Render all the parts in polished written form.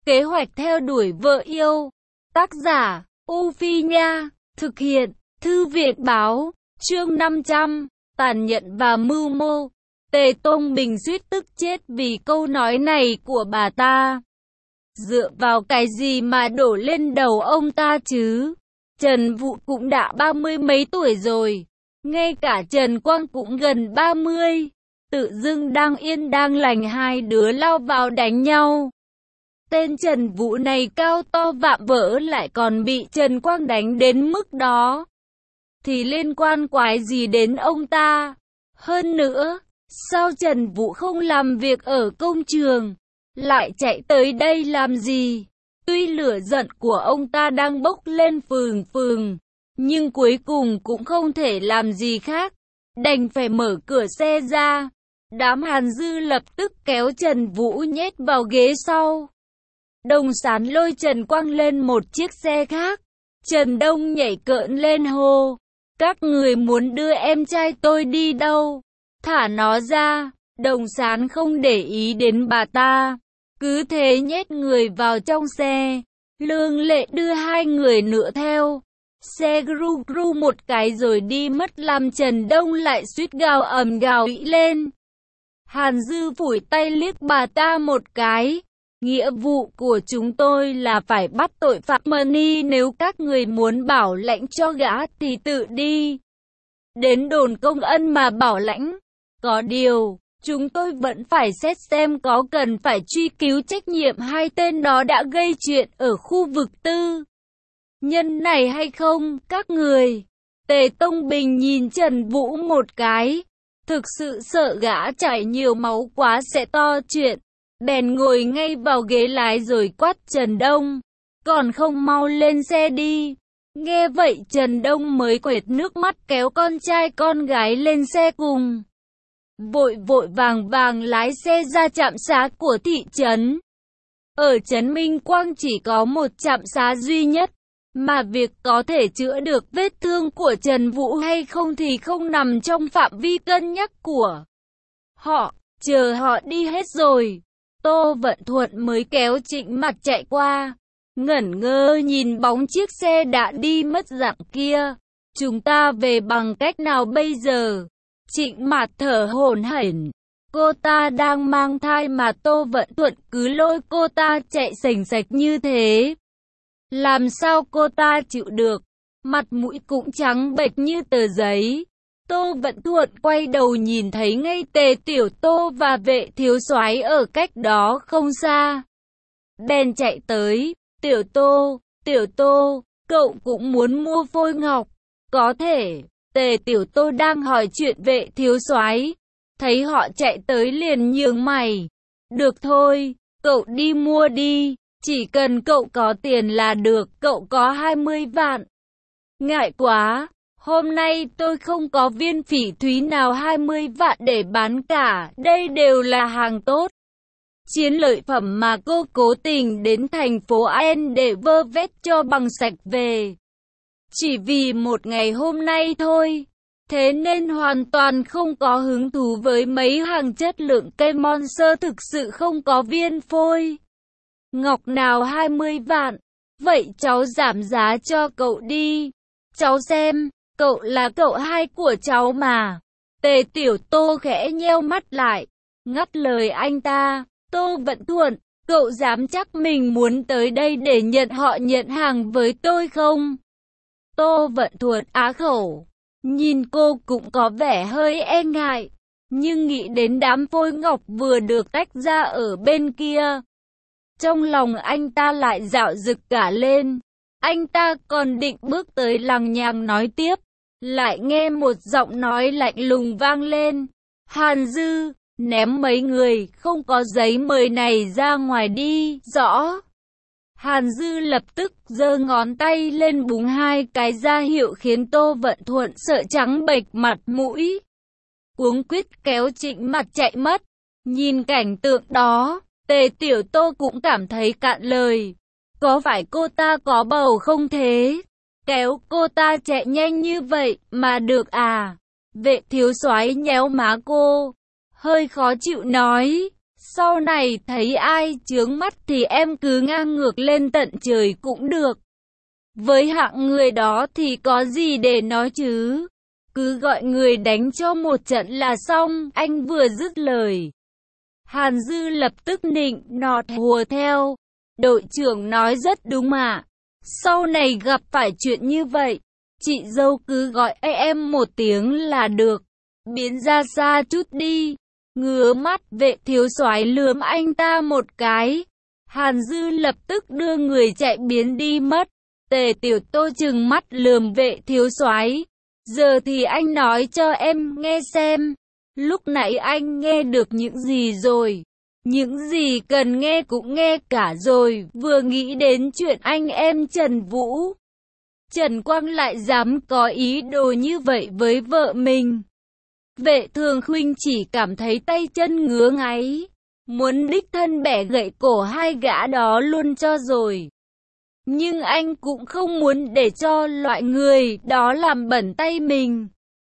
Kế hoạch theo đuổi vợ yêu. Tác giả, U Phi Nha. Thực hiện, Thư viện báo. Chương 500. Tàn nhẫn và mưu mô. Tề Tông Bình suýt tức chết vì câu nói này của bà ta. Dựa vào cái gì mà đổ lên đầu ông ta chứ? Trần Vũ cũng đã 30 mấy tuổi rồi. Ngay cả Trần Quang cũng gần 30. Tự dưng đang yên đang lành hai đứa lao vào đánh nhau. Tên Trần Vũ này cao to vạm vỡ lại còn bị Trần Quang đánh đến mức đó. Thì liên quan quái gì đến ông ta? Hơn nữa, sao Trần Vũ không làm việc ở công trường, lại chạy tới đây làm gì? Tuy lửa giận của ông ta đang bốc lên phừng phừng, nhưng cuối cùng cũng không thể làm gì khác, đành phải mở cửa xe ra. Đám Hàn Dư lập tức kéo Trần Vũ nhét vào ghế sau. Đồng Sán lôi Trần Quang lên một chiếc xe khác. Trần Đông nhảy cỡn lên hô: các người muốn đưa em trai tôi đi đâu? Thả nó ra. Đồng Sán không để ý đến bà ta, cứ thế nhét người vào trong xe. Lương Lệ đưa hai người nữa theo. Xe gru gru một cái rồi đi mất, làm Trần Đông lại suýt gào ầm gào ĩ lên. Hàn Dư phủi tay liếc bà ta một cái. Nghĩa vụ của chúng tôi là phải bắt tội phạm Money, nếu các người muốn bảo lãnh cho gã thì tự đi đến đồn công ân mà bảo lãnh. Có điều, chúng tôi vẫn phải xét xem có cần phải truy cứu trách nhiệm hai tên đó đã gây chuyện ở khu vực tư nhân này hay không, các người. Tề Tông Bình nhìn Trần Vũ một cái, thực sự sợ gã chảy nhiều máu quá sẽ to chuyện, bèn ngồi ngay vào ghế lái rồi quát Trần Đông: còn không mau lên xe đi. Nghe vậy Trần Đông mới quệt nước mắt kéo con trai con gái lên xe cùng. Vội vội vàng vàng lái xe ra trạm xá của thị trấn. Ở trấn Minh Quang chỉ có một trạm xá duy nhất, mà việc có thể chữa được vết thương của Trần Vũ hay không thì không nằm trong phạm vi cân nhắc của họ. Chờ họ đi hết rồi, Tô Vận Thuận mới kéo Trịnh Mạt chạy qua, ngẩn ngơ nhìn bóng chiếc xe đã đi mất dạng kia. Chúng ta về bằng cách nào bây giờ? Trịnh Mạt thở hổn hển. Cô ta đang mang thai mà Tô Vận Thuận cứ lôi cô ta chạy sành sạch như thế, làm sao cô ta chịu được? Mặt mũi cũng trắng bệch như tờ giấy. Tô Vận Thuận quay đầu nhìn thấy ngay Tề Tiểu Tô và Vệ thiếu soái ở cách đó không xa, bèn chạy tới. Tiểu Tô, cậu cũng muốn mua phôi ngọc, có thể. Tề Tiểu Tô đang hỏi chuyện Vệ thiếu soái, thấy họ chạy tới liền nhướng mày. Được thôi, cậu đi mua đi, chỉ cần cậu có tiền là được. Cậu có 20 vạn. Ngại quá, hôm nay tôi không có viên phỉ thúy nào 20 vạn để bán cả, đây đều là hàng tốt, chiến lợi phẩm mà cô cố tình đến thành phố An để vơ vét cho bằng sạch về, chỉ vì một ngày hôm nay thôi. Thế nên hoàn toàn không có hứng thú với mấy hàng chất lượng cây Monster, thực sự không có viên phôi ngọc nào 20 vạn. Vậy cháu giảm giá cho cậu đi. Cháu xem, cậu là cậu hai của cháu mà. Tề Tiểu Tô khẽ nheo mắt lại, ngắt lời anh ta. Tô Vận Thuận, cậu dám chắc mình muốn tới đây để nhận hàng với tôi không? Tô Vận Thuận á khẩu, nhìn cô cũng có vẻ hơi e ngại, nhưng nghĩ đến đám phôi ngọc vừa được tách ra ở bên kia, trong lòng anh ta lại dạo dực cả lên. Anh ta còn định bước tới lằng nhằng nói tiếp, lại nghe một giọng nói lạnh lùng vang lên. Hàn Dư, ném mấy người không có giấy mời này ra ngoài đi, rõ. Hàn Dư lập tức giơ ngón tay lên búng hai cái ra hiệu khiến Tô Vận Thuận sợ trắng bệch mặt mũi, cuống quýt kéo Trịnh Mạt chạy mất. Nhìn cảnh tượng đó, Tề Tiểu Tô cũng cảm thấy cạn lời. Có phải cô ta có bầu không thế? Kéo cô ta chạy nhanh như vậy mà được à? Vệ thiếu soái nhéo má cô, hơi khó chịu nói, Sau này thấy ai chướng mắt thì em cứ ngang ngược lên tận trời cũng được. Với hạng người đó thì có gì để nói chứ. Cứ gọi người đánh cho một trận là xong. Anh vừa dứt lời, Hàn Dư lập tức nịnh nọt hùa theo. Đội trưởng nói rất đúng mà. Sau này gặp phải chuyện như vậy, chị dâu cứ gọi em một tiếng là được. Biến ra xa chút đi. Ngứa mắt, Vệ thiếu soái lườm anh ta một cái. Hàn Dư lập tức đưa người chạy biến đi mất. Tề Tiểu Tô trừng mắt lườm Vệ thiếu soái. Giờ thì anh nói cho em nghe xem. Lúc nãy anh nghe được những gì rồi? Những gì cần nghe cũng nghe cả rồi. Vừa nghĩ đến chuyện anh em Trần Vũ, Trần Quang lại dám có ý đồ như vậy với vợ mình. Vệ Thường Khuynh chỉ cảm thấy tay chân ngứa ngáy, muốn đích thân bẻ gãy cổ hai gã đó luôn cho rồi. Nhưng anh cũng không muốn để cho loại người đó làm bẩn tay mình.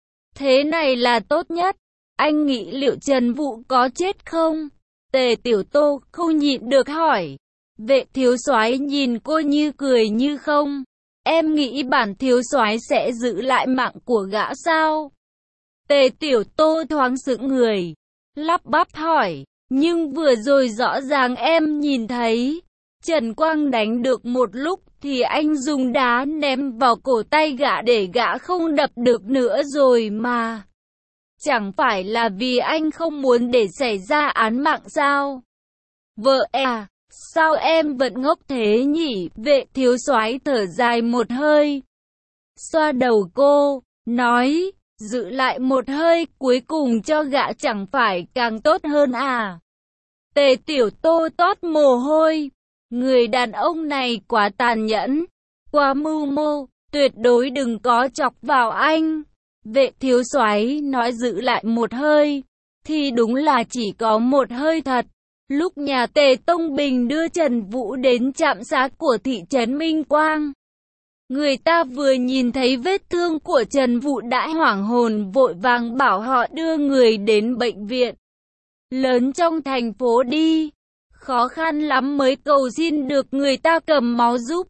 Thế này là tốt nhất. Anh nghĩ liệu Trần Vũ có chết không? Tề Tiểu Tô không nhịn được hỏi. Vệ thiếu soái nhìn cô như cười như không. Em nghĩ bản thiếu soái sẽ giữ lại mạng của gã sao? Tề Tiểu Tô thoáng sững người, lắp bắp hỏi. Nhưng vừa rồi rõ ràng em nhìn thấy Trần Quang đánh được một lúc thì anh dùng đá ném vào cổ tay gã để gã không đập được nữa rồi mà. Chẳng phải là vì anh không muốn để xảy ra án mạng sao? Vợ à, sao em vẫn ngốc thế nhỉ? Vệ thiếu soái thở dài một hơi, xoa đầu cô, nói, giữ lại một hơi cuối cùng cho gã chẳng phải càng tốt hơn à? Tề Tiểu Tô toát mồ hôi. Người đàn ông này quá tàn nhẫn, quá mưu mô, tuyệt đối đừng có chọc vào anh. Vệ thiếu soái nói giữ lại một hơi, thì đúng là chỉ có một hơi thật. Lúc nhà Tề Tông Bình đưa Trần Vũ đến trạm xá của thị trấn Minh Quang, người ta vừa nhìn thấy vết thương của Trần Vũ đã hoảng hồn vội vàng bảo họ đưa người đến bệnh viện lớn trong thành phố đi. Khó khăn lắm mới cầu xin được người ta cầm máu giúp,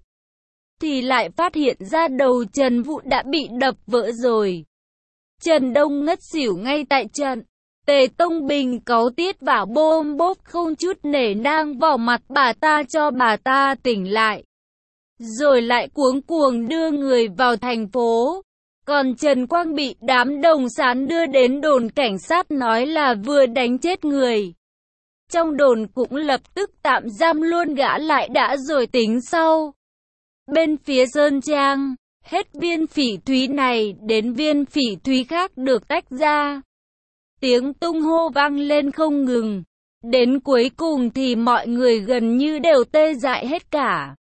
thì lại phát hiện ra đầu Trần Vũ đã bị đập vỡ rồi. Trần Đông ngất xỉu ngay tại trận. Tề Tông Bình cáu tiết và bôm bốp không chút nể nang vào mặt bà ta cho bà ta tỉnh lại, rồi lại cuống cuồng đưa người vào thành phố. Còn Trần Quang bị đám đồng sán đưa đến đồn cảnh sát nói là vừa đánh chết người. Trong đồn cũng lập tức tạm giam luôn gã lại đã rồi tính sau. Bên phía Sơn Trang, hết viên phỉ thúy này đến viên phỉ thúy khác được tách ra. Tiếng tung hô vang lên không ngừng. Đến cuối cùng thì mọi người gần như đều tê dại hết cả.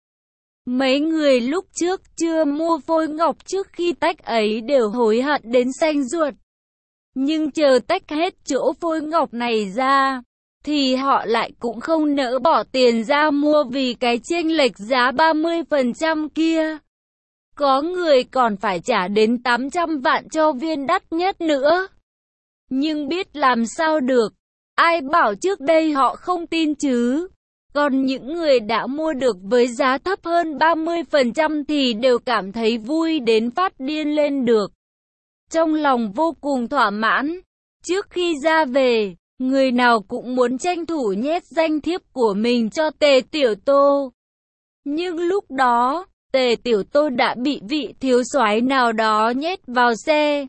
Mấy người lúc trước chưa mua phôi ngọc trước khi tách ấy đều hối hận đến xanh ruột. Nhưng chờ tách hết chỗ phôi ngọc này ra, thì họ lại cũng không nỡ bỏ tiền ra mua vì cái chênh lệch giá 30% kia. Có người còn phải trả đến 800 vạn cho viên đắt nhất nữa. Nhưng biết làm sao được, ai bảo trước đây họ không tin chứ. Còn những người đã mua được với giá thấp hơn 30% thì đều cảm thấy vui đến phát điên lên được. Trong lòng vô cùng thỏa mãn. Trước khi ra về, người nào cũng muốn tranh thủ nhét danh thiếp của mình cho Tề Tiểu Tô. Nhưng lúc đó, Tề Tiểu Tô đã bị vị thiếu soái nào đó nhét vào xe,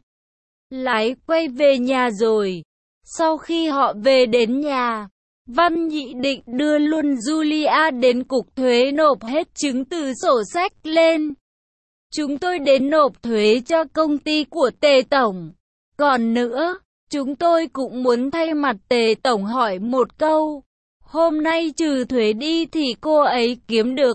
lái quay về nhà rồi. Sau khi họ về đến nhà, Văn Nhị định đưa luôn Julia đến cục thuế nộp hết chứng từ sổ sách lên. Chúng tôi đến nộp thuế cho công ty của Tề Tổng. Còn nữa, chúng tôi cũng muốn thay mặt Tề Tổng hỏi một câu. Hôm nay trừ thuế đi thì cô ấy kiếm được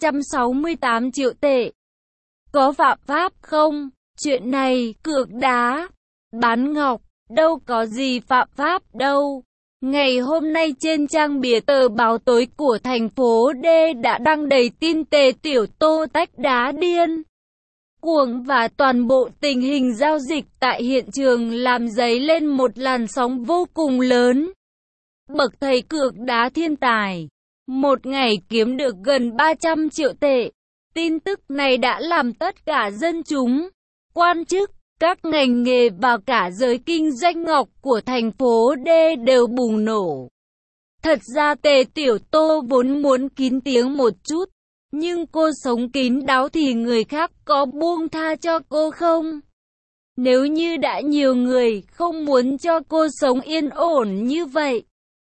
268 triệu tệ. Có phạm pháp không? Chuyện này, cược đá, bán ngọc, đâu có gì phạm pháp đâu. Ngày hôm nay trên trang bìa tờ báo tối của thành phố D đã đăng đầy tin Tề Tiểu Tô tách đá điên cuồng và toàn bộ tình hình giao dịch tại hiện trường làm dấy lên một làn sóng vô cùng lớn. bậc thầy cược đá thiên tài. Một ngày kiếm được gần 300 triệu tệ. Tin tức này đã làm tất cả dân chúng, quan chức, các ngành nghề và cả giới kinh doanh ngọc của thành phố D đều bùng nổ. Thật ra Tề Tiểu Tô vốn muốn kín tiếng một chút, nhưng cô sống kín đáo thì người khác có buông tha cho cô không? Nếu như đã nhiều người không muốn cho cô sống yên ổn như vậy,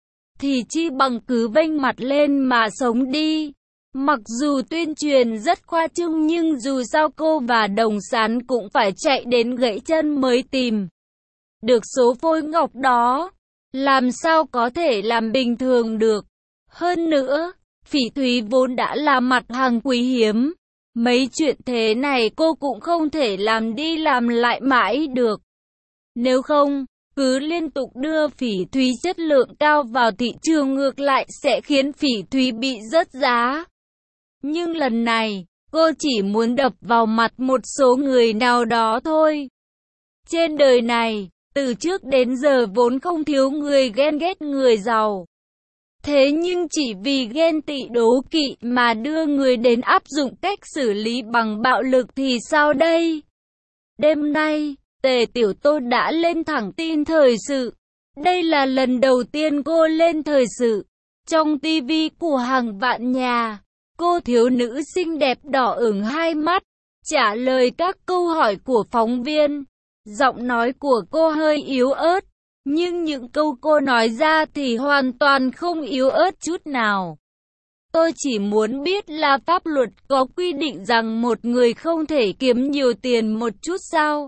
thì chi bằng cứ vênh mặt lên mà sống đi. Mặc dù tuyên truyền rất khoa trương nhưng dù sao cô và Đồng Sán cũng phải chạy đến gãy chân mới tìm được số phôi ngọc đó. Làm sao có thể làm bình thường được. Hơn nữa, phỉ thúy vốn đã là mặt hàng quý hiếm. Mấy chuyện thế này cô cũng không thể làm đi làm lại mãi được. Nếu không, cứ liên tục đưa phỉ thúy chất lượng cao vào thị trường ngược lại sẽ khiến phỉ thúy bị rớt giá. Nhưng lần này, cô chỉ muốn đập vào mặt một số người nào đó thôi. Trên đời này, từ trước đến giờ vốn không thiếu người ghen ghét người giàu. Thế nhưng chỉ vì ghen tị đố kỵ mà đưa người đến áp dụng cách xử lý bằng bạo lực thì sao đây? Đêm nay, Tề Tiểu Tô đã lên thẳng tin thời sự. Đây là lần đầu tiên cô lên thời sự. Trong tivi của hàng vạn nhà, cô thiếu nữ xinh đẹp đỏ ửng hai mắt, trả lời các câu hỏi của phóng viên. Giọng nói của cô hơi yếu ớt, nhưng những câu cô nói ra thì hoàn toàn không yếu ớt chút nào. Tôi chỉ muốn biết là pháp luật có quy định rằng một người không thể kiếm nhiều tiền một chút sao?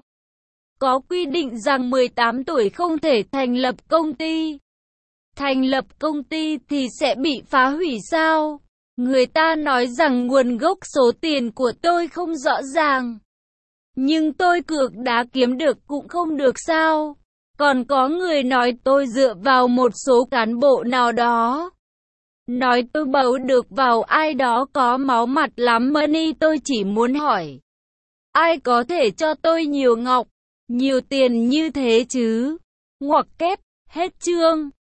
Có quy định rằng 18 tuổi không thể thành lập công ty. Thành lập công ty thì sẽ bị phá hủy sao? Người ta nói rằng nguồn gốc số tiền của tôi không rõ ràng. Nhưng tôi cược đá kiếm được cũng không được sao? Còn có người nói tôi dựa vào một số cán bộ nào đó. Nói tôi bấu được vào ai đó có máu mặt lắm money. Tôi chỉ muốn hỏi, ai có thể cho tôi nhiều ngọc, nhiều tiền như thế chứ? Ngoặc kép, hết chương.